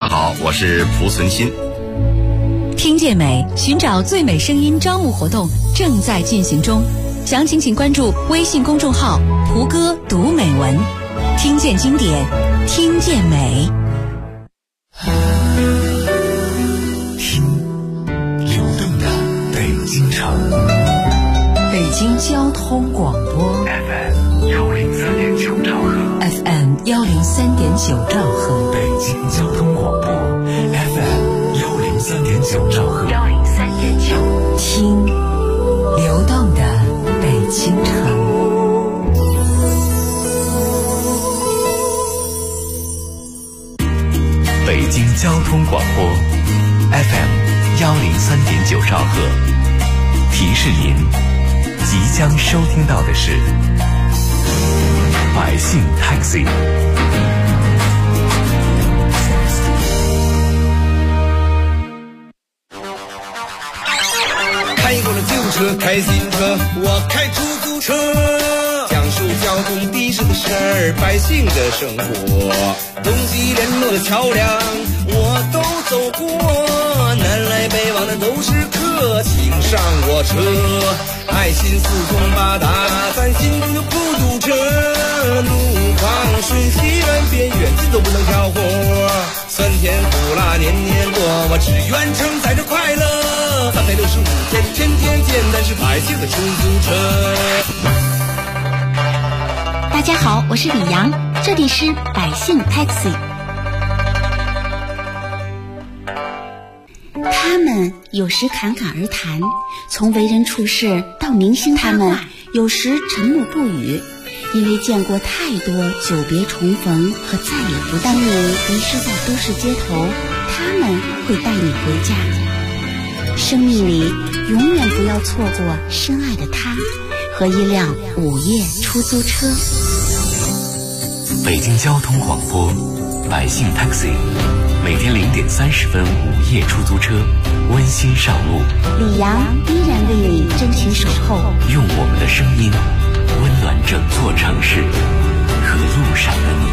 好，我是蒲存昕。 听见美，寻找最美声音招募活动正在进行中，详情请关注微信公众号蒲哥读美文，听见经典，听见美。 听流动的北京城， 北京交通广播 FM 103.9兆赫 ，FM 103.9兆赫， 北京交通广播 FM 103.9兆赫 103.9，听流动的北京城。 北京交通广播 FM 103.9兆赫，提示您即将收听到的是百姓 Taxi。 开过了旧车，开新车，我开出租车，讲述交通的士的事儿，百姓的生活，东西联络的桥梁我都走过，南来北往的都是客，请上我车，爱心四通八达，咱心中就不堵车，路况瞬息万变，远近都不能挑活，酸甜苦辣年年过，我只愿承载着快乐，365天，天天简单是百姓的出租车。 大家好，我是李阳，这里是百姓 Taxi。 他们有时侃侃而谈，从为人处事到明星他们有时沉默不语，因为见过太多久别重逢和再也不见。当你迷失在都市街头，他们会带你回家。生命里永远不要错过深爱的他和一辆午夜出租车。 北京交通广播百姓 Taxi， 每天0点30分午夜出租车温馨上路， 李阳依然为你真情守候， 用我们的声音温暖整座城市和路上的你。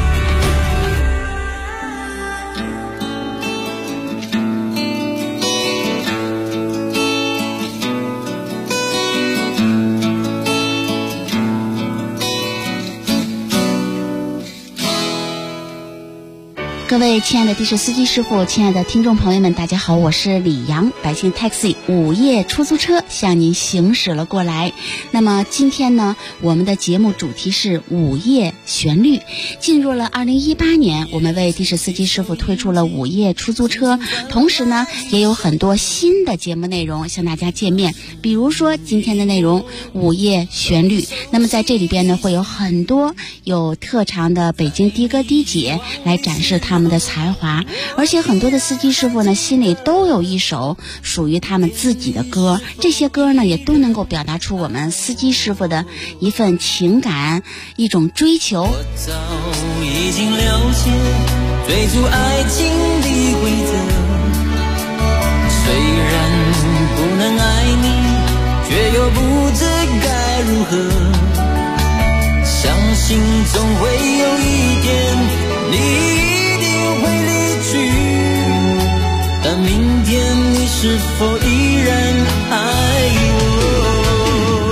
各位亲爱的的士司机师傅，亲爱的听众朋友们，大家好，我是李阳，百姓 Taxi 午夜出租车向您行驶了过来。那么今天呢，我们的节目主题是午夜旋律。进入了2018年，我们为的士司机师傅推出了午夜出租车，同时呢也有很多新的节目内容向大家见面，比如说今天的内容午夜旋律。那么在这里边呢，会有很多有特长的北京的哥的姐来展示他们的才华，而且很多的司机师傅呢心里都有一首属于他们自己的歌，这些歌呢也都能够表达出我们司机师傅的一份情感，一种追求。 我早已经了解追逐爱情的规则，虽然不能爱你，却又不知该如何，相信总会有一天你会离去，但明天你是否依然爱我？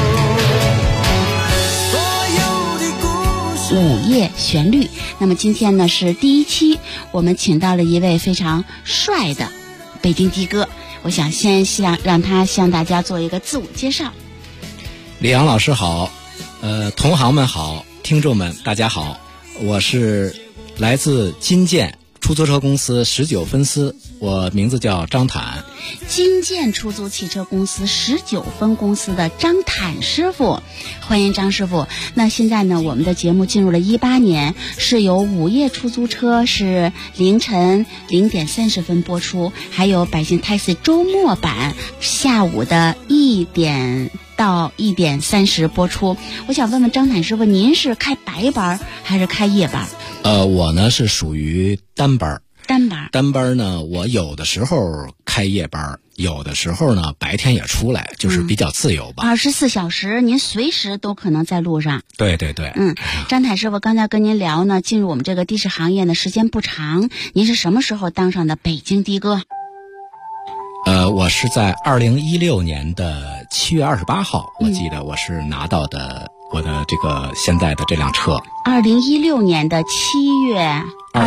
所有的故事午夜旋律。那么今天呢是第1期，我们请到了一位非常帅的北京的哥，我想先让他向大家做一个自我介绍。 李阳老师好，同行们好，听众们大家好，我是来自金建出租车公司19分司，我名字叫张坦。 金建出租汽车公司19分公司的张坦师傅，欢迎张师傅。那现在呢，我们的节目进入了18年，是由午夜出租车是凌晨0点30分播出，还有百姓 Taxi 周末版下午的1点到1点30播出。我想问问张坦师傅，您是开白班还是开夜班？ 我呢是属于单班， 单班呢，我有的时候开夜班，有的时候呢白天也出来，就是比较自由吧。 24小时，您随时都可能在路上。 对对对。 张坦师傅刚才跟您聊呢，进入我们这个的士行业呢时间不长，您是什么时候当上的北京的哥？ 我是在2016年的7月28号，我记得我是拿到的我的这个现在的这辆车。 2016年的7月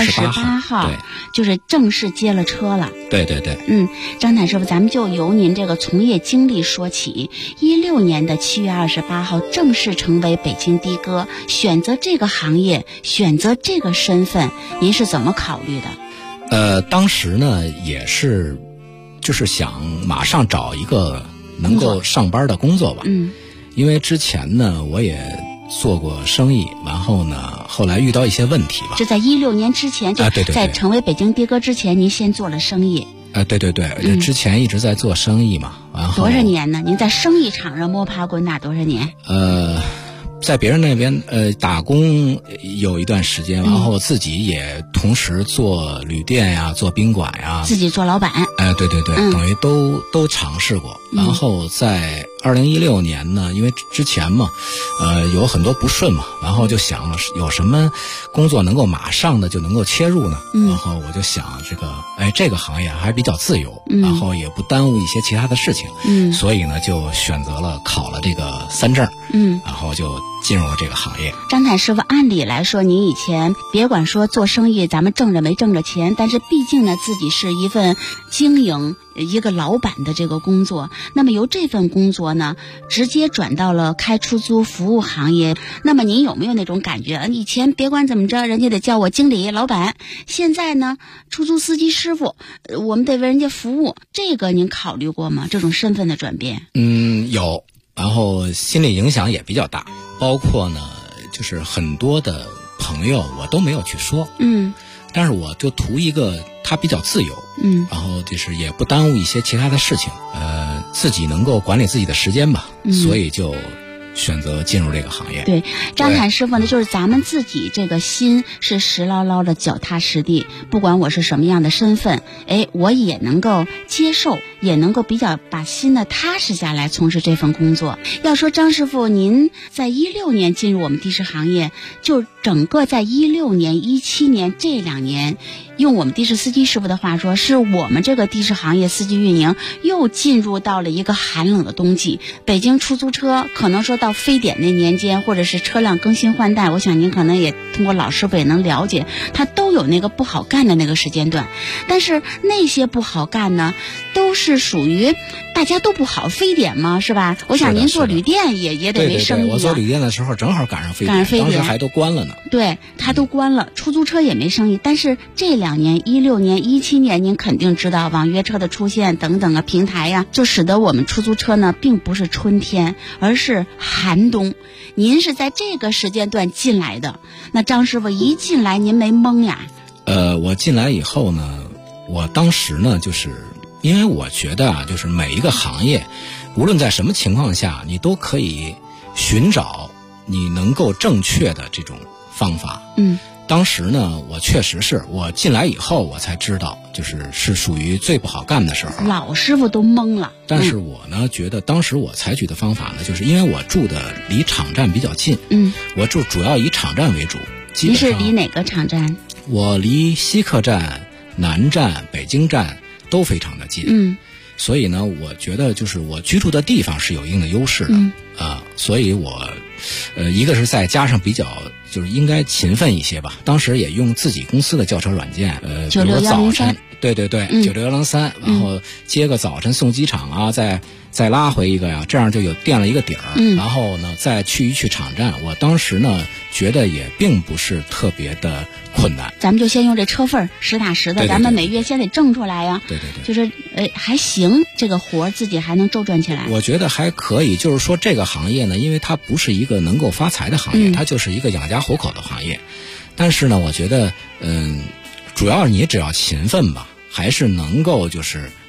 28号， 对， 就是正式接了车了。 对对对。 张坦师傅，咱们就由您这个从业经历说起。16年的7月28号正式成为北京的哥，选择这个行业，选择这个身份，您是怎么考虑的？ 当时呢也是就是想马上找一个能够上班的工作吧。因为之前呢我也做过生意，然后呢后来遇到一些问题吧。 就在16年之前，就在成为北京的哥之前，您先做了生意。 对对对，之前一直在做生意嘛。然后多少年呢？您在生意场上摸爬滚打多少年？ 在别人那边打工有一段时间，然后自己也同时做旅店呀，做宾馆呀， 自己做老板。 对对对，等于都尝试过。然后在2016年呢，因为之前嘛，有很多不顺嘛，然后就想有什么工作能够马上的就能够切入呢？然后我就想这个行业还比较自由，然后也不耽误一些其他的事情。所以呢就选择了考了这个3证。然后就进入了这个行业。 张坦师傅，按理来说您以前别管说做生意咱们挣着没挣着钱，但是毕竟呢自己是一份经营一个老板的这个工作，那么由这份工作呢直接转到了开出租服务行业。那么您有没有那种感觉，以前别管怎么着人家得叫我经理老板，现在呢出租司机师傅，我们得为人家服务，这个您考虑过吗？这种身份的转变？ 有，然后心理影响也比较大，包括呢就是很多的朋友我都没有去说。但是我就图一个他比较自由，然后就是也不耽误一些其他的事情，自己能够管理自己的时间吧，所以就选择进入这个行业。 对，张坦师傅呢，就是咱们自己这个心是实牢牢的，脚踏实地，不管我是什么样的身份，我也能够接受，也能够比较把心呢踏实下来从事这份工作。要说张师傅您在16年进入我们的士行业，就整个在16年17年这2年，用我们的士司机师傅的话说，是我们这个的士行业司机运营又进入到了一个寒冷的冬季。北京出租车可能说到非典那年间，或者是车辆更新换代，我想您可能也通过老师傅也能了解，它都有那个不好干的那个时间段。但是那些不好干呢，都是属于大家都不好，非典嘛，是吧？我想您做旅店也得没生意。 我做旅店的时候正好赶上非典，当时还都关了呢。 对，它都关了，出租车也没生意。但是这2年16年17年您肯定知道网约车的出现等等啊，平台呀，就使得我们出租车呢并不是春天，而是寒冬。您是在这个时间段进来的，那张师傅一进来您没懵呀？ 我进来以后呢，我当时呢就是因为我觉得啊，就是每一个行业无论在什么情况下，你都可以寻找你能够正确的这种方法。当时呢我确实是我进来以后我才知道，是属于最不好干的时候， 老师傅都懵了。 但是我呢觉得当时我采取的方法呢，就是因为我住的离场站比较近，我主要以场站为主。 您是离哪个场站？ 我离西客站、南站、北京站都非常的近。所以呢我觉得就是我居住的地方是有一定的优势的。所以我一个是再加上比较就是应该勤奋一些吧，当时也用自己公司的轿车软件，比如早晨，对对对，96103，然后接个早晨送机场啊，再拉回一个呀，这样就有垫了一个底儿。然后呢再去场站，我当时呢觉得也并不是特别的困难。 咱们就先用这车份实打实的，对对对，咱们每月先得挣出来呀。 对对对， 就是还行，这个活自己还能周转起来。 我觉得还可以，就是说这个行业呢，因为它不是一个能够发财的行业，它就是一个养家活口的行业。但是呢，我觉得主要你只要勤奋吧，还是能够就是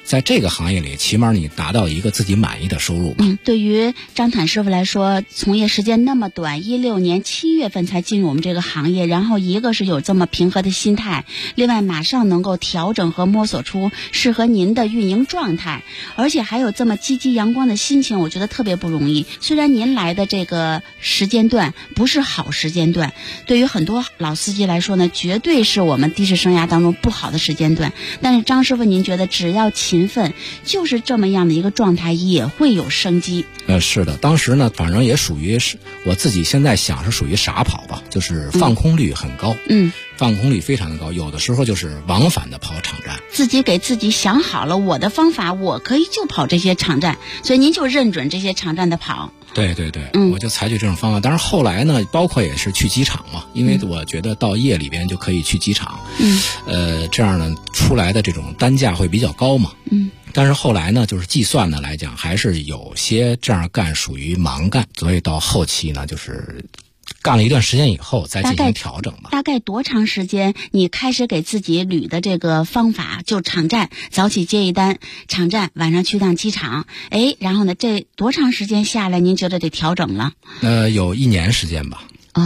在这个行业里，起码你达到一个自己满意的收入吧。 对于张坦师傅来说，从业时间那么短，16年7月份才进入我们这个行业，然后一个是有这么平和的心态，另外马上能够调整和摸索出适合您的运营状态，而且还有这么积极阳光的心情，我觉得特别不容易。虽然您来的这个时间段不是好时间段，对于很多老司机来说呢，绝对是我们的士生涯当中不好的时间段，但是张师傅您觉得只要勤奋，就是这么样的一个状态也会有生机。 是的，当时呢反正也属于是我自己现在想是属于傻跑吧，就是放空率很高，放空率非常的高，有的时候就是往返的跑场站， 自己给自己想好了我的方法，我可以就跑这些场站，所以您就认准这些场站的跑。 对，我就采取这种方法。但是后来呢，包括也是去机场嘛，因为我觉得到夜里边就可以去机场，这样呢出来的这种单价会比较高嘛，但是后来呢，就是计算呢来讲，还是有些这样干属于盲干，所以到后期呢，就是干了一段时间以后再进行调整吧。 大概多长时间你开始给自己捋的这个方法，就场站早起接一单，场站晚上去趟机场，然后呢这多长时间下来您觉得得调整了？ 有1年时间吧。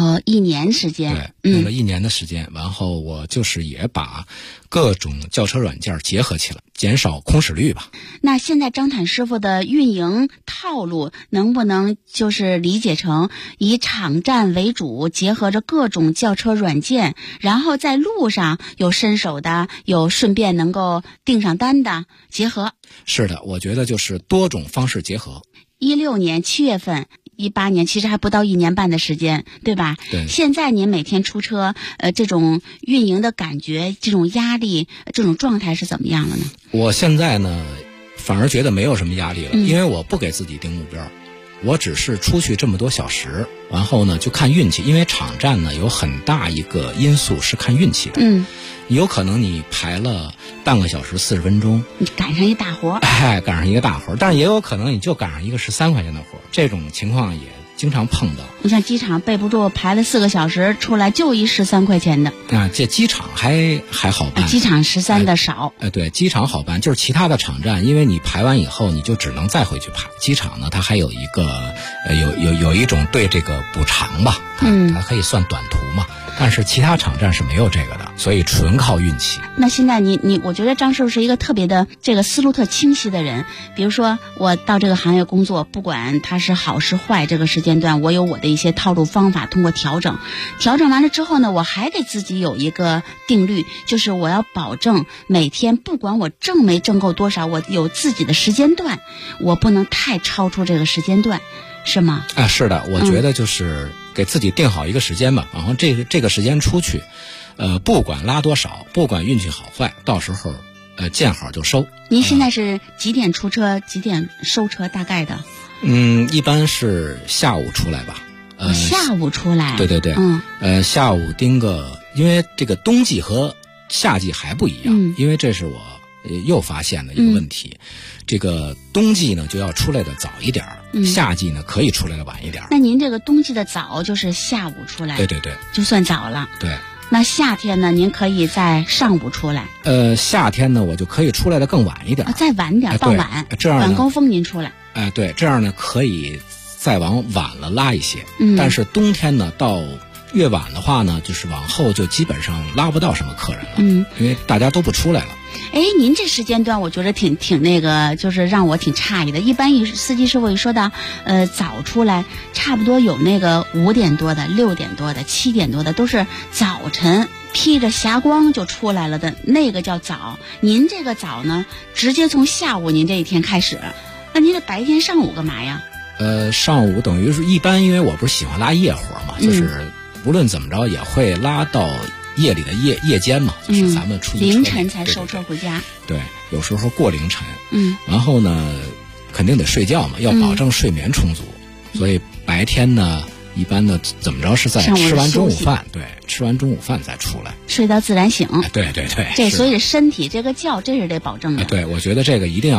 1年时间， 对，用了1年的时间，然后我就是也把各种轿车软件结合起来，减少空驶率吧。 那现在张坦师傅的运营套路能不能就是理解成以场站为主，结合着各种轿车软件，然后在路上有伸手的，有顺便能够订上单的结合？ 是的，我觉得就是多种方式结合。 16年7月份18年其实还不到1年半的时间，对吧？ 对。 现在您每天出车，这种运营的感觉，这种压力，这种状态是怎么样了呢？ 我现在呢，反而觉得没有什么压力了，因为我不给自己定目标，我只是出去这么多小时，然后呢就看运气，因为场站呢有很大一个因素是看运气的。有可能你排了半个小时40分钟， 你赶上一大活， 赶上一个大活，但是也有可能你就赶上一个13块钱的活，这种情况也经常碰到。 你像机场备不住排了4个小时，出来就一13块钱的这机场还好办， 机场13的少。 对，机场好办，就是其他的场站，因为你排完以后你就只能再回去排。机场呢，它还有一个有一种对这个补偿吧，它可以算短途嘛。但是其他场站是没有这个的，所以纯靠运气。 那现在我觉得张师傅是一个特别的这个思路特清晰的人。比如说我到这个行业工作，不管它是好是坏，这个时间段我有我的一些套路方法，通过调整完了之后呢，我还给自己有一个定律，就是我要保证每天不管我挣没挣够多少，我有自己的时间段，我不能太超出这个时间段，是吗？ 是的，我觉得就是给自己定好一个时间吧，然后这个时间出去，不管拉多少，不管运气好坏，到时候见好就收。 您现在是几点出车，几点收车大概的？ 一般是下午出来吧。 下午出来？ 对，下午盯个，因为这个冬季和夏季还不一样，因为这是我又发现的一个问题。这个冬季呢就要出来的早一点，夏季呢可以出来的晚一点。 那您这个冬季的早就是下午出来？ 对， 就算早了。 对。 那夏天呢，您可以在上午出来？ 夏天呢我就可以出来的更晚一点， 再晚点，傍晚， 这样晚高峰您出来。 对，这样呢可以再往晚了拉一些。但是冬天呢到越晚的话呢，就是往后就基本上拉不到什么客人了，因为大家都不出来了。 您这时间段我觉得挺那个，就是让我挺诧异的。一般司机师傅一说到早出来，差不多有那个5点多的、6点多的、7点多的，都是早晨披着霞光就出来了的，那个叫早。您这个早呢，直接从下午您这一天开始，那您这白天上午干嘛呀？ 上午等于是一般，因为我不是喜欢拉夜活嘛，就是无论怎么着也会拉到夜里的夜间嘛，就是咱们出去凌晨才收车回家。 对，有时候过凌晨。然后呢，肯定得睡觉嘛，要保证睡眠充足。所以白天呢，一般的怎么着是在吃完中午饭，吃完中午饭再出来， 睡到自然醒。 对， 这所以身体这个觉，这是得保证的。 对，我觉得这个一定要保证。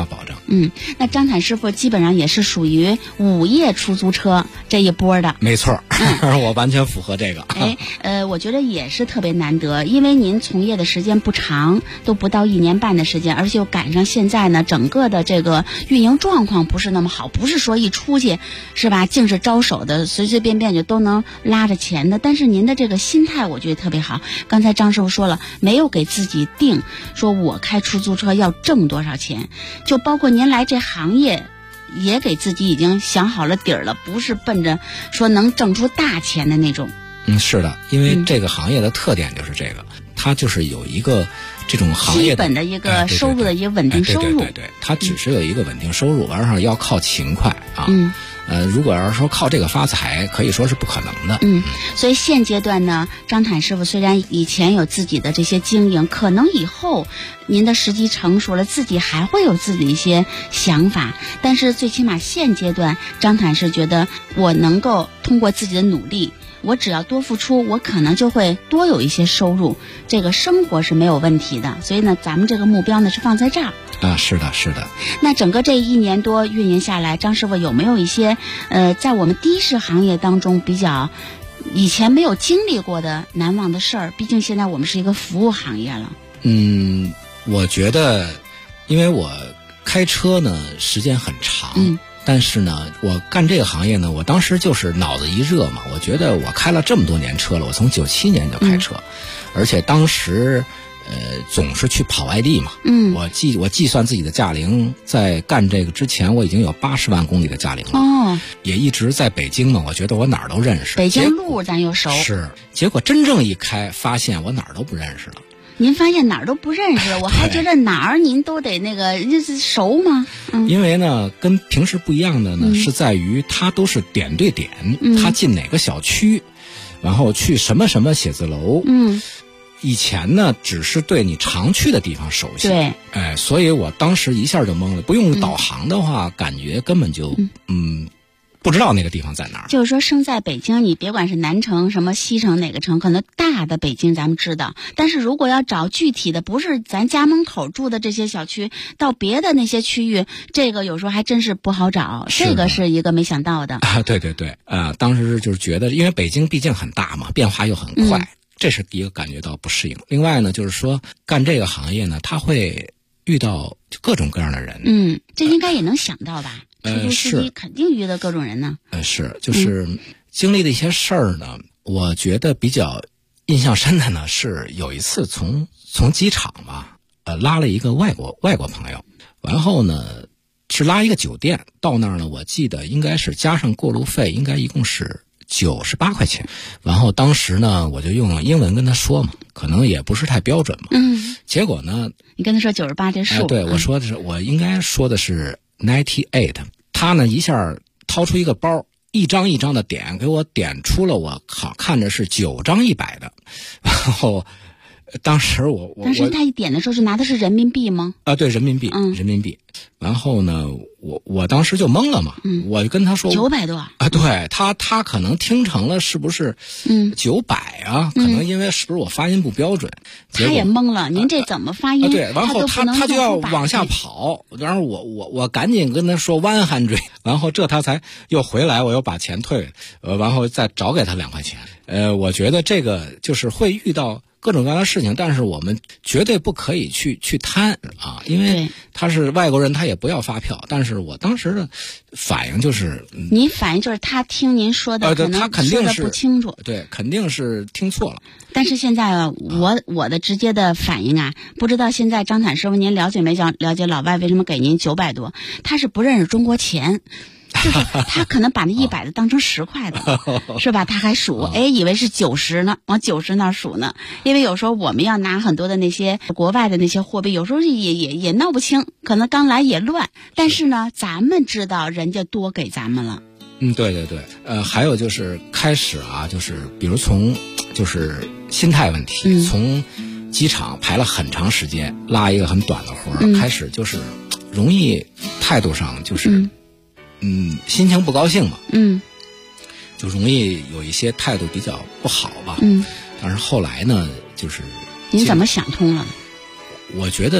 那张坦师傅基本上也是属于午夜出租车这一波的。 没错，我完全符合这个。 我觉得也是特别难得，因为您从业的时间不长，都不到1年半的时间，而且又赶上现在呢，整个的这个运营状况不是那么好，不是说一出去是吧，净是招手的，随随便便就都能拉着钱的。但是您的这个心态，我觉得特别好。刚才张师傅说了，没有给自己定说我开出租车要挣多少钱，就包括您来这行业也给自己已经想好了底儿了，不是奔着说能挣出大钱的那种。 是的，因为这个行业的特点就是这个，它就是有一个这种行业基本的一个收入的一个稳定收入。 对，它只是有一个稳定收入，完事要靠勤快啊。如果要是说靠这个发财，可以说是不可能的。 所以现阶段呢，张坦师傅虽然以前有自己的这些经营，可能以后您的时机成熟了，自己还会有自己的一些想法，但是最起码现阶段，张坦是觉得我能够通过自己的努力，我只要多付出，我可能就会多有一些收入，这个生活是没有问题的。所以呢，咱们这个目标呢是放在这儿。 是的。 那整个这1年多运营下来，张师傅有没有一些在我们的士行业当中比较以前没有经历过的难忘的事儿？毕竟现在我们是一个服务行业了。 我觉得，因为我开车呢时间很长。但是呢，我干这个行业呢，我当时就是脑子一热嘛，我觉得我开了这么多年车了，我从97年就开车，而且当时总是去跑外地嘛。我计算自己的驾龄，在干这个之前，我已经有80万公里的驾龄了。也一直在北京嘛，我觉得我哪儿都认识。 北京路咱又熟。 是，结果真正一开，发现我哪儿都不认识了。 您发现哪儿都不认识，我还觉得哪儿您都得那个熟吗？ 因为呢，跟平时不一样的呢，是在于它都是点对点，它进哪个小区，然后去什么什么写字楼。以前呢，只是对你常去的地方熟悉。 对。 所以我当时一下就懵了，不用导航的话，感觉根本就不知道那个地方在哪儿。 就是说，生在北京，你别管是南城、什么西城哪个城，可能大的北京咱们知道，但是如果要找具体的，不是咱家门口住的这些小区，到别的那些区域，这个有时候还真是不好找。这个是一个没想到的。 对，当时就是觉得，因为北京毕竟很大嘛，变化又很快，这是第一个感觉到不适应。另外呢，就是说干这个行业呢，他会遇到各种各样的人。 这应该也能想到吧？出租司机肯定遇到各种人呢。 就是经历的一些事儿呢，我觉得比较印象深的呢，是有一次从机场吧，拉了一个外国朋友，然后呢是拉一个酒店，到那儿呢，我记得应该是加上过路费，应该一共是98块钱。然后当时呢，我就用英文跟他说嘛，可能也不是太标准嘛。结果呢， 你跟他说98这数。 对，我说的是，我应该说的是98。他呢一下掏出一个包，一张一张的点，给我点出了我看着是9张100的。然后当时当时他一点的时候是拿的是人民币吗？ 对，人民币。然后呢，我当时就懵了嘛。我就跟他说 900多。 对，他可能听成了是不是900啊？可能因为是不是我发音不标准， 他也懵了。您这怎么发音？ 对，然后他就要往下跑，然后我赶紧跟他说100，然后他才又回来，我又把钱退，然后再找给他2块钱。我觉得这个就是会遇到各种各样的事情，但是我们绝对不可以去贪啊，因为他是外国人，他也不要发票。但是我当时的反应就是， 您反应就是他听您说的， 他肯定是不清楚， 对，肯定是听错了。 但是现在我的直接的反应啊，不知道现在张坦师傅您了解没了解老外为什么给您900多？他是不认识中国钱。就是他可能把那100的当成10块的，是吧？他还数，以为是90呢，往90那数呢。因为有时候我们要拿很多的那些国外的那些货币，有时候也闹不清，可能刚来也乱。但是呢，咱们知道人家多给咱们了。 对，还有就是开始啊，就是比如就是心态问题，从机场排了很长时间，拉一个很短的活开始就是容易态度上就是心情不高兴嘛，就容易有一些态度比较不好吧，但是后来呢，就是您怎么想通了？ 我觉得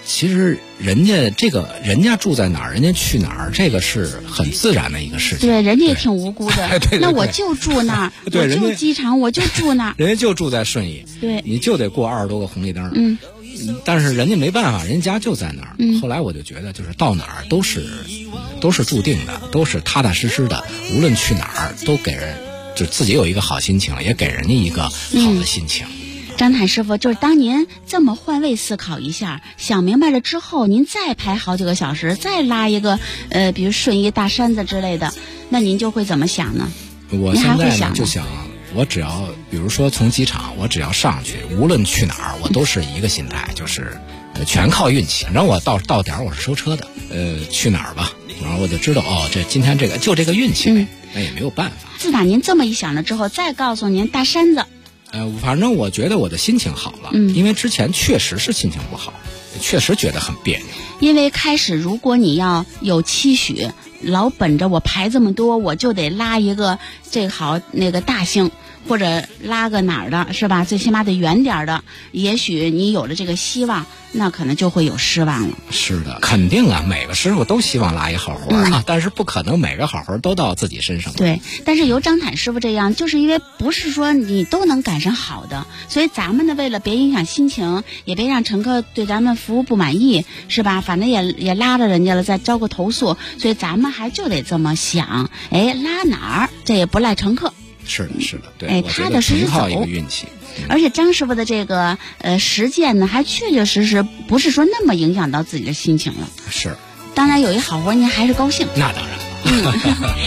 其实人家住在哪儿，人家去哪儿，这个是很自然的一个事情。 对，人家也挺无辜的。 对， 那我就住那儿， 对， 我就机场，我就住那儿。 人家就住在顺义， 对， 你就得过20多个红绿灯。但是人家没办法，人家就在那儿。后来我就觉得，就是到哪儿都是注定的，都是踏踏实实的，无论去哪儿都给人就自己有一个好心情，也给人家一个好的心情。 张坦师傅，就是当您这么换位思考一下，想明白了之后，您再排好几个小时，再拉一个比如顺义大山子之类的，那您就会怎么想呢？ 我现在呢就想，我只要比如说从机场，我只要上去，无论去哪儿，我都是一个心态，就是全靠运气。反正我到点我是收车的，去哪儿吧，然后我就知道这今天这个运气呗，那也没有办法。 自打您这么一想了之后，再告诉您大山子。 反正我觉得我的心情好了，因为之前确实是心情不好，确实觉得很别扭。 因为开始如果你要有期许，老本着我排这么多，我就得拉一个这好那个大星，或者拉个哪儿的是吧？最起码得远点的，也许你有了这个希望，那可能就会有失望了。 是的，肯定啊，每个师傅都希望拉一好活啊，但是不可能每个好活都到自己身上。 对，但是由张坦师傅这样，就是因为不是说你都能赶上好的，所以咱们呢，为了别影响心情，也别让乘客对咱们服务不满意，是吧？反正也拉着人家了，再招个投诉，所以咱们还就得这么想，拉哪儿这也不赖乘客。 是的，对， 踏踏实实靠一个运气。 而且张师傅的这个实践呢，还确确实实不是说那么影响到自己的心情了。 是， 当然有一好活您还是高兴。 那当然了。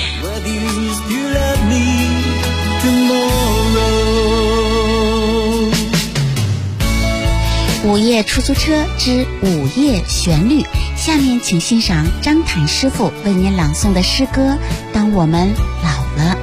午夜出租车之午夜旋律，下面请欣赏张坦师傅为您朗诵的诗歌《当我们老了》。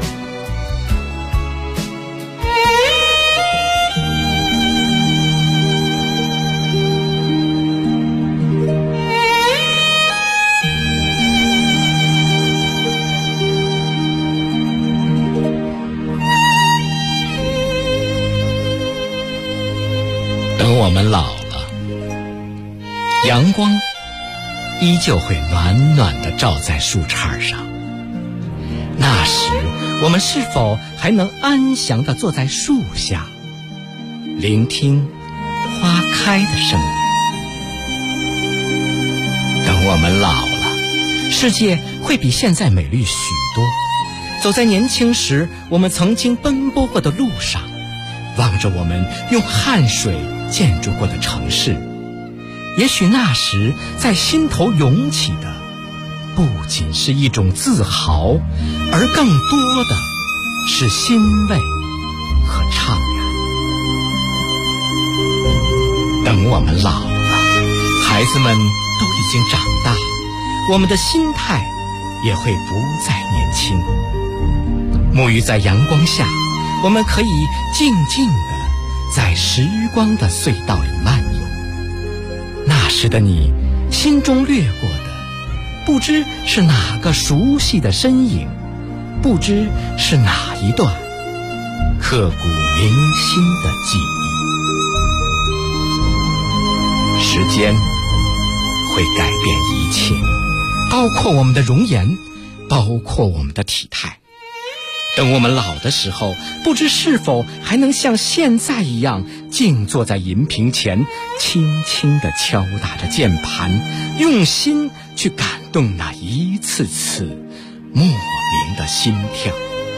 等我们老了，阳光依旧会暖暖地照在树杈上。那时，我们是否还能安详地坐在树下，聆听花开的声音？等我们老了，世界会比现在美丽许多。走在年轻时我们曾经奔波过的路上，望着我们用汗水建筑过的城市，也许那时在心头涌起的不仅是一种自豪，而更多的是欣慰和怅然。等我们老了，孩子们都已经长大，我们的心态也会不再年轻。沐浴在阳光下，我们可以静静地在时光的隧道里漫游。那时的你，心中掠过的不知是哪个熟悉的身影，不知是哪一段刻骨铭心的记忆。时间会改变一切，包括我们的容颜，包括我们的体态。等我们老的时候，不知是否还能像现在一样静坐在银屏前，轻轻地敲打着键盘，用心去感动那一次次莫名的心跳。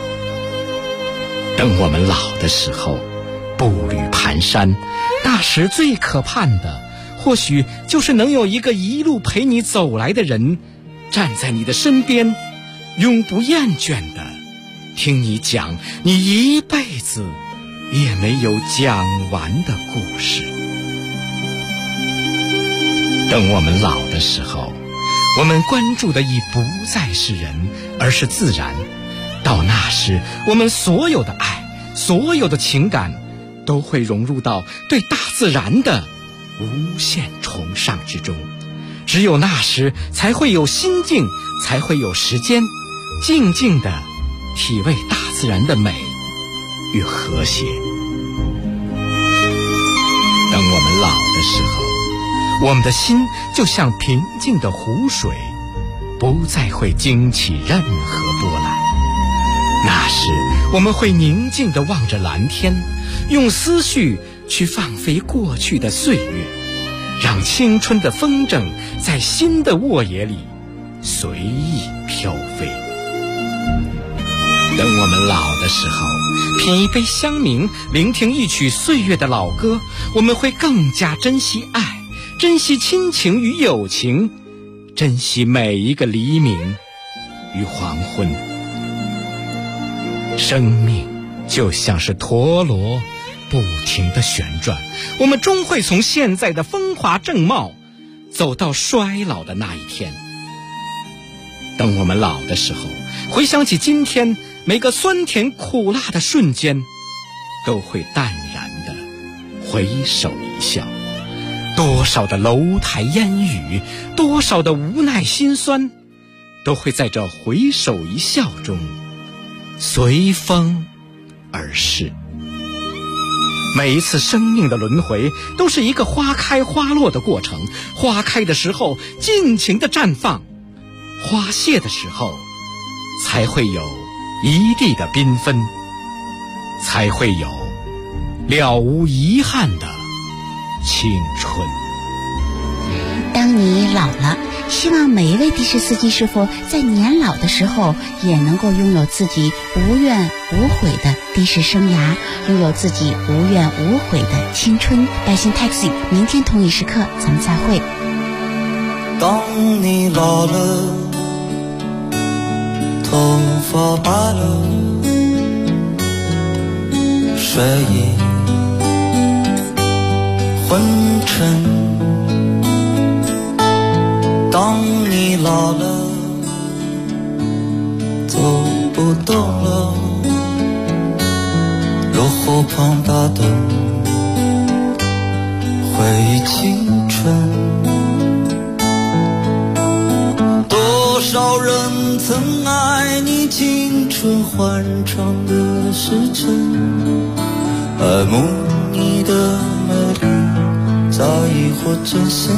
等我们老的时候，步履蹒跚，那时最可盼的或许就是能有一个一路陪你走来的人，站在你的身边，永不厌倦的听你讲你一辈子也没有讲完的故事。等我们老的时候，我们关注的已不再是人，而是自然。到那时，我们所有的爱，所有的情感，都会融入到对大自然的无限崇尚之中。只有那时，才会有心境，才会有时间，静静地体味大自然的美与和谐。等我们老的时候， 我们的心就像平静的湖水，不再会惊起任何波澜。那时我们会宁静地望着蓝天，用思绪去放飞过去的岁月，让青春的风筝在新的沃野里随意飘飞。等我们老的时候，品一杯香茗，聆听一曲岁月的老歌，我们会更加珍惜爱，珍惜亲情与友情，珍惜每一个黎明与黄昏。生命就像是陀螺，不停地旋转，我们终会从现在的风华正茂走到衰老的那一天。等我们老的时候，回想起今天每个酸甜苦辣的瞬间，都会淡然地回首一笑。多少的楼台烟雨，多少的无奈心酸，都会在这回首一笑中随风而逝。每一次生命的轮回都是一个花开花落的过程，花开的时候尽情的绽放，花谢的时候才会有一地的缤纷，才会有了无遗憾的青春。 当你老了，希望每一位的士司机师傅在年老的时候也能够拥有自己无怨无悔的的士生涯，拥有自己无怨无悔的青春。百姓 Taxi， 明天同一时刻咱们再会。 当你老了，头发白了，睡意昏沉。当你老了，走不动了，落后旁打灯，回忆青春。多少人曾爱你青春欢畅的时辰，爱慕你的美丽，早已或真心。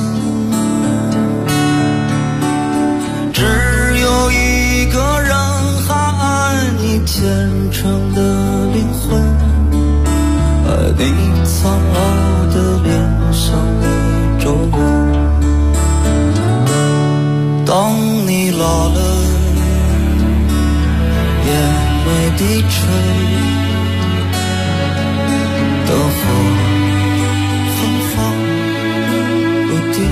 只有一个人还爱你虔诚的灵魂，爱你苍老的脸上的皱纹。当你老了，眼泪低垂，灯火芬芳不定，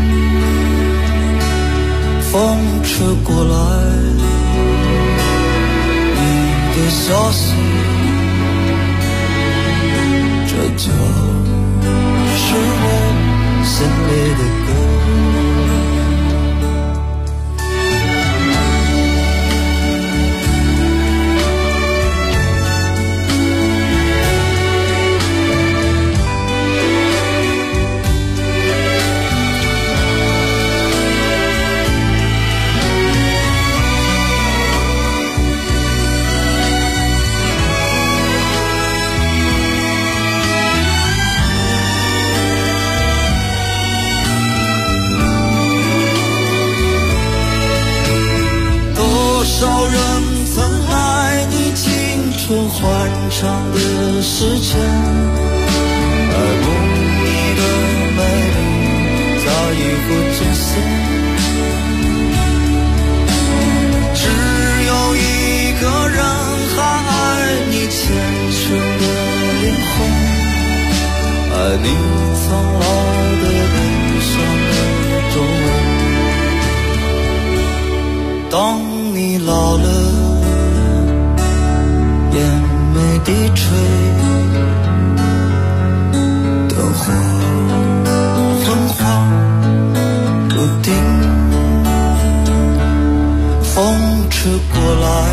风吹过来你的消息，这就是我心里的歌。多少人曾爱你青春欢畅的时辰，爱慕你的美丽，早已不真实。只有一个人还爱你虔诚的灵魂，爱你苍老的脸上的皱纹。当你老了，眼眉低垂，灯火昏黄不定，风吹过来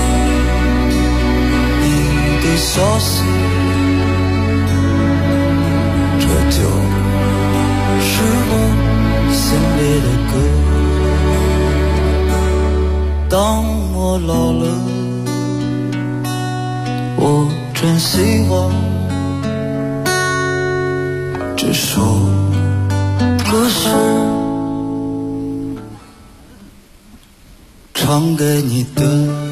你的消息，这就是我心里的歌。当我老了，我真希望这首歌唱给你的。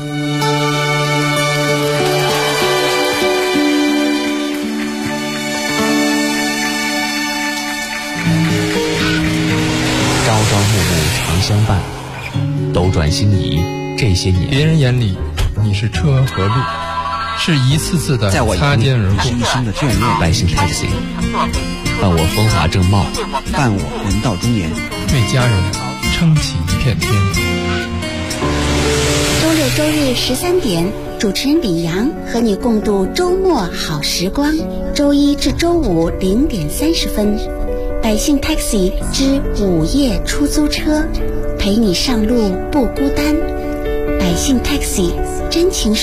朝朝暮暮常相伴，斗转星移这些年， 别人眼里你是车和路，是一次次的擦肩而过， 是一生的眷恋。 百姓 taxi， 伴我风华正茂， 伴我人到中年， 为家人撑起一片天。 周六周日13点，主持人李阳和你共度周末好时光。周一至周五0点30分，百姓 taxi 之午夜出租车，陪你上路不孤单。百姓 taxi，真情